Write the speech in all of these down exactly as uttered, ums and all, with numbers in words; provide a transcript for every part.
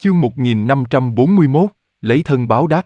Chương một nghìn năm trăm bốn mươi mốt, lấy thân báo đáp.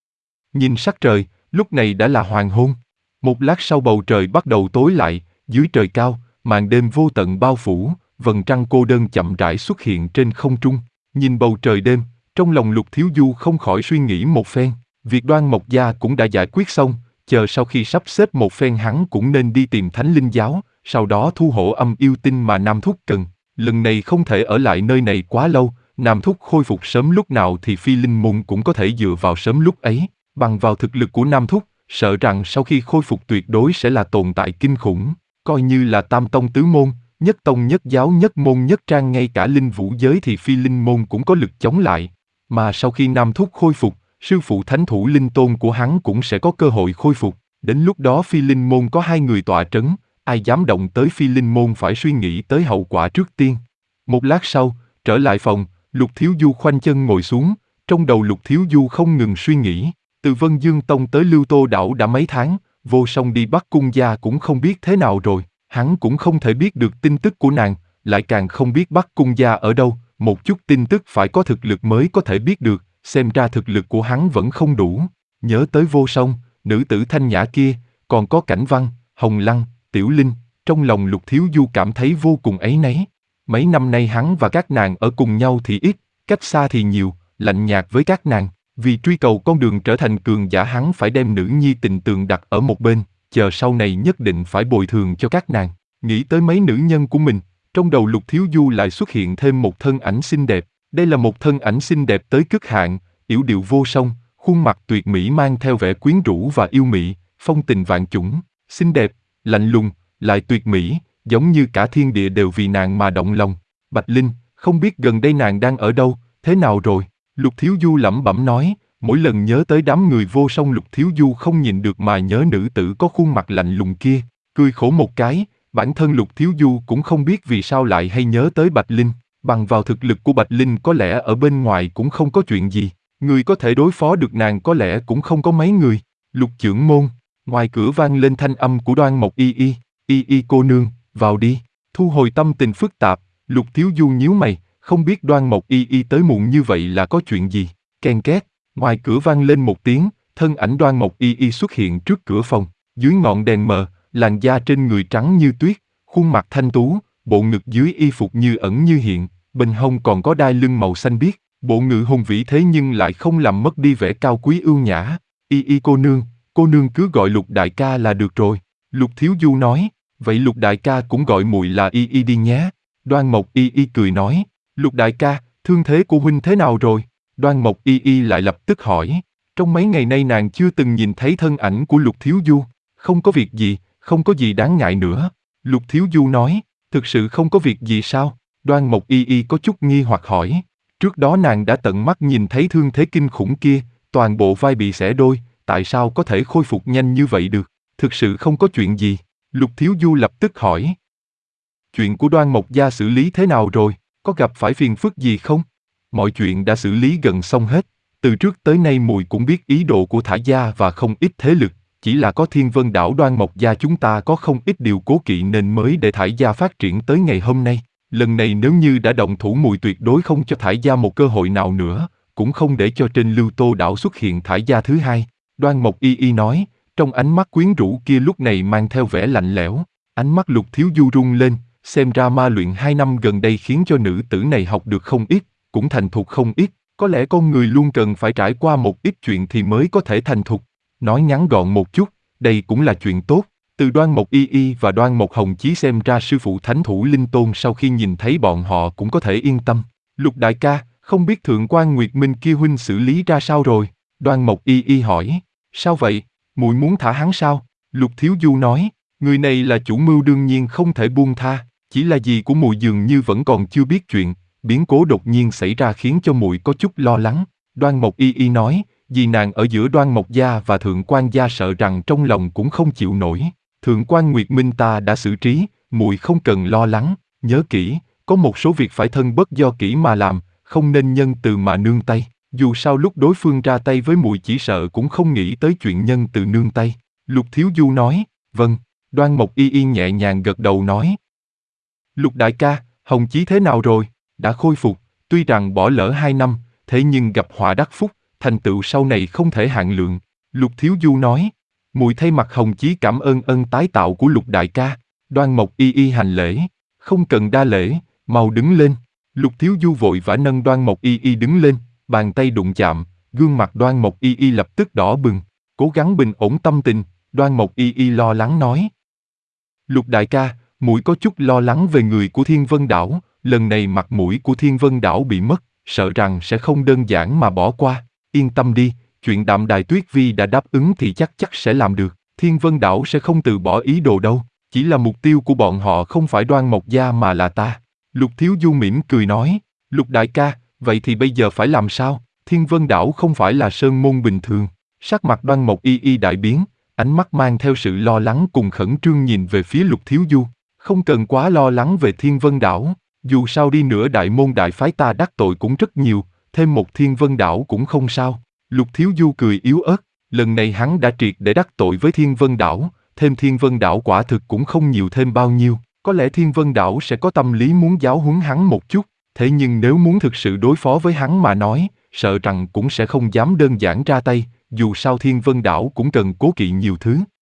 Nhìn sắc trời, lúc này đã là hoàng hôn. Một lát sau bầu trời bắt đầu tối lại, dưới trời cao, màn đêm vô tận bao phủ, vầng trăng cô đơn chậm rãi xuất hiện trên không trung. Nhìn bầu trời đêm, trong lòng Lục Thiếu Du không khỏi suy nghĩ một phen. Việc Đoan Mộc Gia cũng đã giải quyết xong, chờ sau khi sắp xếp một phen hắn cũng nên đi tìm Thánh Linh Giáo, sau đó thu hộ âm yêu tinh mà Nam Thúc cần. Lần này không thể ở lại nơi này quá lâu. Nam Thúc khôi phục sớm lúc nào thì Phi Linh Môn cũng có thể dựa vào sớm lúc ấy. Bằng vào thực lực của Nam Thúc, sợ rằng sau khi khôi phục tuyệt đối sẽ là tồn tại kinh khủng. Coi như là Tam Tông Tứ Môn, Nhất Tông Nhất Giáo Nhất Môn Nhất Trang, ngay cả Linh Vũ giới thì Phi Linh Môn cũng có lực chống lại. Mà sau khi Nam Thúc khôi phục, sư phụ Thánh Thủ Linh Tôn của hắn cũng sẽ có cơ hội khôi phục. Đến lúc đó Phi Linh Môn có hai người tọa trấn, ai dám động tới Phi Linh Môn phải suy nghĩ tới hậu quả trước tiên. Một lát sau, trở lại phòng, Lục Thiếu Du khoanh chân ngồi xuống, trong đầu Lục Thiếu Du không ngừng suy nghĩ. Từ Vân Dương Tông tới Lưu Tô Đảo đã mấy tháng, Vô Song đi Bắc Cung gia cũng không biết thế nào rồi, hắn cũng không thể biết được tin tức của nàng, lại càng không biết Bắc Cung gia ở đâu, một chút tin tức phải có thực lực mới có thể biết được, xem ra thực lực của hắn vẫn không đủ. Nhớ tới Vô Song, nữ tử thanh nhã kia, còn có Cảnh Văn, Hồng Lăng, Tiểu Linh, trong lòng Lục Thiếu Du cảm thấy vô cùng áy náy. Mấy năm nay hắn và các nàng ở cùng nhau thì ít, cách xa thì nhiều, lạnh nhạt với các nàng. Vì truy cầu con đường trở thành cường giả hắn phải đem nữ nhi tình tường đặt ở một bên, chờ sau này nhất định phải bồi thường cho các nàng. Nghĩ tới mấy nữ nhân của mình, trong đầu Lục Thiếu Du lại xuất hiện thêm một thân ảnh xinh đẹp. Đây là một thân ảnh xinh đẹp tới cực hạn, yểu điệu vô song, khuôn mặt tuyệt mỹ mang theo vẻ quyến rũ và yêu mị, phong tình vạn chủng, xinh đẹp, lạnh lùng, lại tuyệt mỹ, giống như cả thiên địa đều vì nàng mà động lòng. Bạch Linh, không biết gần đây nàng đang ở đâu, thế nào rồi? Lục Thiếu Du lẩm bẩm nói, mỗi lần nhớ tới đám người Vô Song Lục Thiếu Du không nhìn được mà nhớ nữ tử có khuôn mặt lạnh lùng kia, cười khổ một cái, bản thân Lục Thiếu Du cũng không biết vì sao lại hay nhớ tới Bạch Linh, bằng vào thực lực của Bạch Linh có lẽ ở bên ngoài cũng không có chuyện gì, người có thể đối phó được nàng có lẽ cũng không có mấy người. Lục trưởng môn, ngoài cửa vang lên thanh âm của Đoan Mộc Y Y, Y Y cô nương, vào đi. Thu hồi tâm tình phức tạp, Lục Thiếu Du nhíu mày, không biết Đoan Mộc Y Y tới muộn như vậy là có chuyện gì. Ken két, ngoài cửa vang lên một tiếng, thân ảnh Đoan Mộc Y Y xuất hiện trước cửa phòng, dưới ngọn đèn mờ, làn da trên người trắng như tuyết, khuôn mặt thanh tú, bộ ngực dưới y phục như ẩn như hiện, bên hông còn có đai lưng màu xanh biếc, bộ ngực hùng vĩ thế nhưng lại không làm mất đi vẻ cao quý ưu nhã. Y Y cô nương, cô nương cứ gọi Lục đại ca là được rồi. Lục Thiếu Du nói, vậy Lục đại ca cũng gọi muội là Y Y đi nhé. Đoan Mộc Y Y cười nói, Lục đại ca, thương thế của huynh thế nào rồi? Đoan Mộc Y Y lại lập tức hỏi, trong mấy ngày nay nàng chưa từng nhìn thấy thân ảnh của Lục Thiếu Du, không có việc gì, không có gì đáng ngại nữa. Lục Thiếu Du nói, thực sự không có việc gì sao? Đoan Mộc Y Y có chút nghi hoặc hỏi, trước đó nàng đã tận mắt nhìn thấy thương thế kinh khủng kia, toàn bộ vai bị xẻ đôi, tại sao có thể khôi phục nhanh như vậy được? Thực sự không có chuyện gì. Lục Thiếu Du lập tức hỏi, chuyện của Đoan Mộc gia xử lý thế nào rồi? Có gặp phải phiền phức gì không? Mọi chuyện đã xử lý gần xong hết. Từ trước tới nay muội cũng biết ý đồ của Thả gia và không ít thế lực, chỉ là có Thiên Vân đảo Đoan Mộc gia chúng ta có không ít điều cố kỵ nên mới để Thả gia phát triển tới ngày hôm nay. Lần này nếu như đã động thủ muội tuyệt đối không cho Thả gia một cơ hội nào nữa, cũng không để cho trên Lưu Tô đảo xuất hiện Thả gia thứ hai. Đoan Mộc Y Y nói, trong ánh mắt quyến rũ kia lúc này mang theo vẻ lạnh lẽo. Ánh mắt Lục Thiếu Du rung lên, xem ra ma luyện hai năm gần đây khiến cho nữ tử này học được không ít, cũng thành thục không ít. Có lẽ con người luôn cần phải trải qua một ít chuyện thì mới có thể thành thục. Nói ngắn gọn một chút, đây cũng là chuyện tốt. Từ Đoan Mộc Y Y và Đoan Mộc Hồng Chí xem ra sư phụ Thánh Thủ Linh Tôn sau khi nhìn thấy bọn họ cũng có thể yên tâm. Lục đại ca, không biết Thượng quan Nguyệt Minh kia huynh xử lý ra sao rồi? Đoan Mộc Y Y hỏi, sao vậy? Muội muốn thả hắn sao? Lục Thiếu Du nói, người này là chủ mưu đương nhiên không thể buông tha, chỉ là dì của muội dường như vẫn còn chưa biết chuyện, biến cố đột nhiên xảy ra khiến cho muội có chút lo lắng. Đoan Mộc Y Y nói, dì nàng ở giữa Đoan Mộc gia và Thượng quan gia sợ rằng trong lòng cũng không chịu nổi. Thượng quan Nguyệt Minh ta đã xử trí, muội không cần lo lắng, nhớ kỹ, có một số việc phải thân bất do kỹ mà làm, không nên nhân từ mà nương tay. Dù sao lúc đối phương ra tay với muội chỉ sợ cũng không nghĩ tới chuyện nhân từ nương tay. Lục Thiếu Du nói, vâng. Đoan Mộc Y Y nhẹ nhàng gật đầu nói, Lục đại ca, Hồng Chí thế nào rồi? Đã khôi phục, Tuy rằng bỏ lỡ hai năm, thế nhưng gặp họa đắc phúc, thành tựu sau này không thể hạn lượng. Lục Thiếu Du nói, muội thay mặt Hồng Chí cảm ơn ân tái tạo của Lục đại ca. Đoan Mộc Y Y hành lễ, không cần đa lễ, mau đứng lên. Lục Thiếu Du vội vã nâng Đoan Mộc Y Y đứng lên, bàn tay đụng chạm, gương mặt Đoan Mộc Y Y lập tức đỏ bừng. Cố gắng bình ổn tâm tình, Đoan Mộc Y Y lo lắng nói. Lục đại ca, muội có chút lo lắng về người của Thiên Vân Đảo, lần này mặt mũi của Thiên Vân Đảo bị mất, sợ rằng sẽ không đơn giản mà bỏ qua. Yên tâm đi, chuyện Đạm Đài Tuyết Vi đã đáp ứng thì chắc chắc sẽ làm được. Thiên Vân Đảo sẽ không từ bỏ ý đồ đâu, chỉ là mục tiêu của bọn họ không phải Đoan Mộc gia mà là ta. Lục Thiếu Du mỉm cười nói, Lục đại ca, vậy thì bây giờ phải làm sao? Thiên Vân Đảo không phải là sơn môn bình thường. Sắc mặt Đoan Mộc Y Y đại biến, ánh mắt mang theo sự lo lắng cùng khẩn trương nhìn về phía Lục Thiếu Du. Không cần quá lo lắng về Thiên Vân Đảo, dù sao đi nữa đại môn đại phái ta đắc tội cũng rất nhiều, thêm một Thiên Vân Đảo cũng không sao. Lục Thiếu Du cười yếu ớt, lần này hắn đã triệt để đắc tội với Thiên Vân Đảo, thêm Thiên Vân Đảo quả thực cũng không nhiều thêm bao nhiêu. Có lẽ Thiên Vân Đảo sẽ có tâm lý muốn giáo huấn hắn một chút, thế nhưng nếu muốn thực sự đối phó với hắn mà nói, sợ rằng cũng sẽ không dám đơn giản ra tay, dù sao Thiên Vân Đảo cũng cần cố kỵ nhiều thứ.